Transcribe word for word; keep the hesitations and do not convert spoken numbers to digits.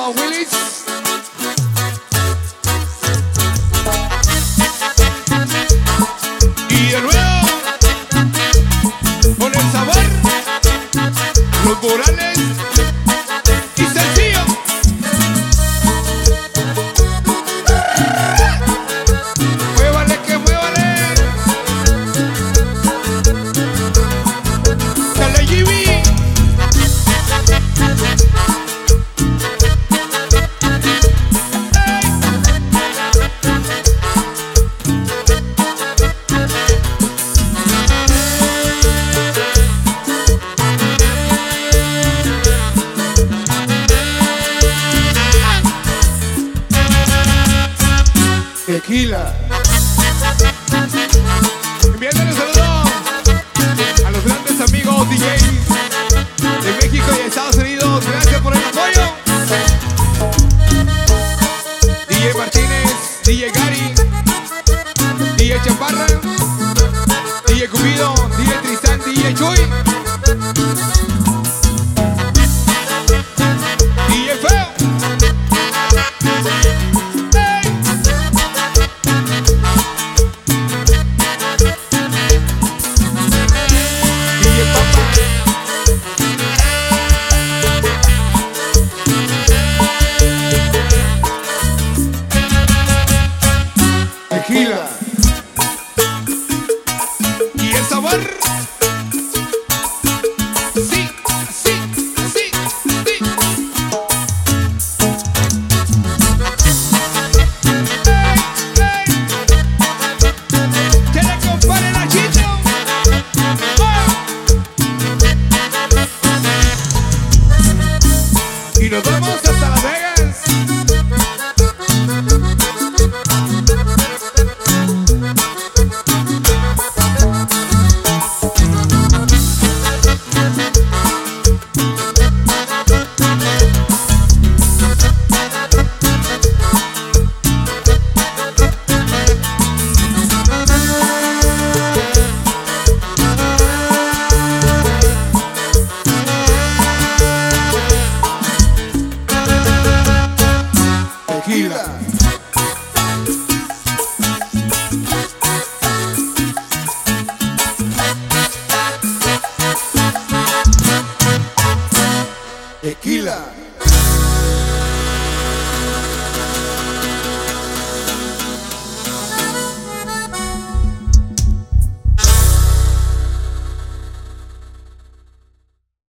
compa Willis. Y de nuevo, con el sabor, los Morales y sencillo. Muévale que muévale. Dale Jimmy. Tequila. Enviándole saludos a los grandes amigos D Js de México y de Estados Unidos. Gracias por el apoyo. D J Martínez, D J Gary, D J Chaparra, D J Cupido, D J Tristán, D J Chuy, D J Feo. Tequila. Y el sabor.